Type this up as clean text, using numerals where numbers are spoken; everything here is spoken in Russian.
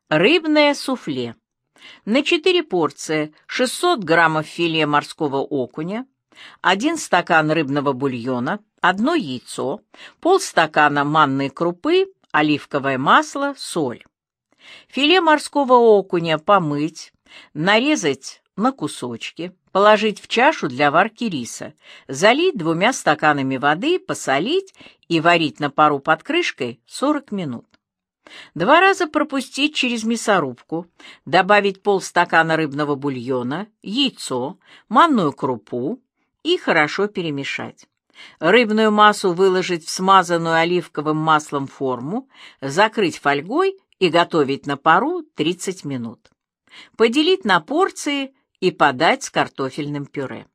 Рыбное суфле. На 4 порции 600 граммов филе морского окуня, 1 стакан рыбного бульона, 1 яйцо, полстакана манной крупы, оливковое масло, соль. Филе морского окуня помыть, нарезать на кусочки, положить в чашу для варки риса, залить 2 стаканами воды, посолить и варить на пару под крышкой 40 минут. 2 раза пропустить через мясорубку, добавить полстакана рыбного бульона, яйцо, манную крупу и хорошо перемешать. Рыбную массу выложить в смазанную оливковым маслом форму, закрыть фольгой и готовить на пару 30 минут. Поделить на порции и подать с картофельным пюре.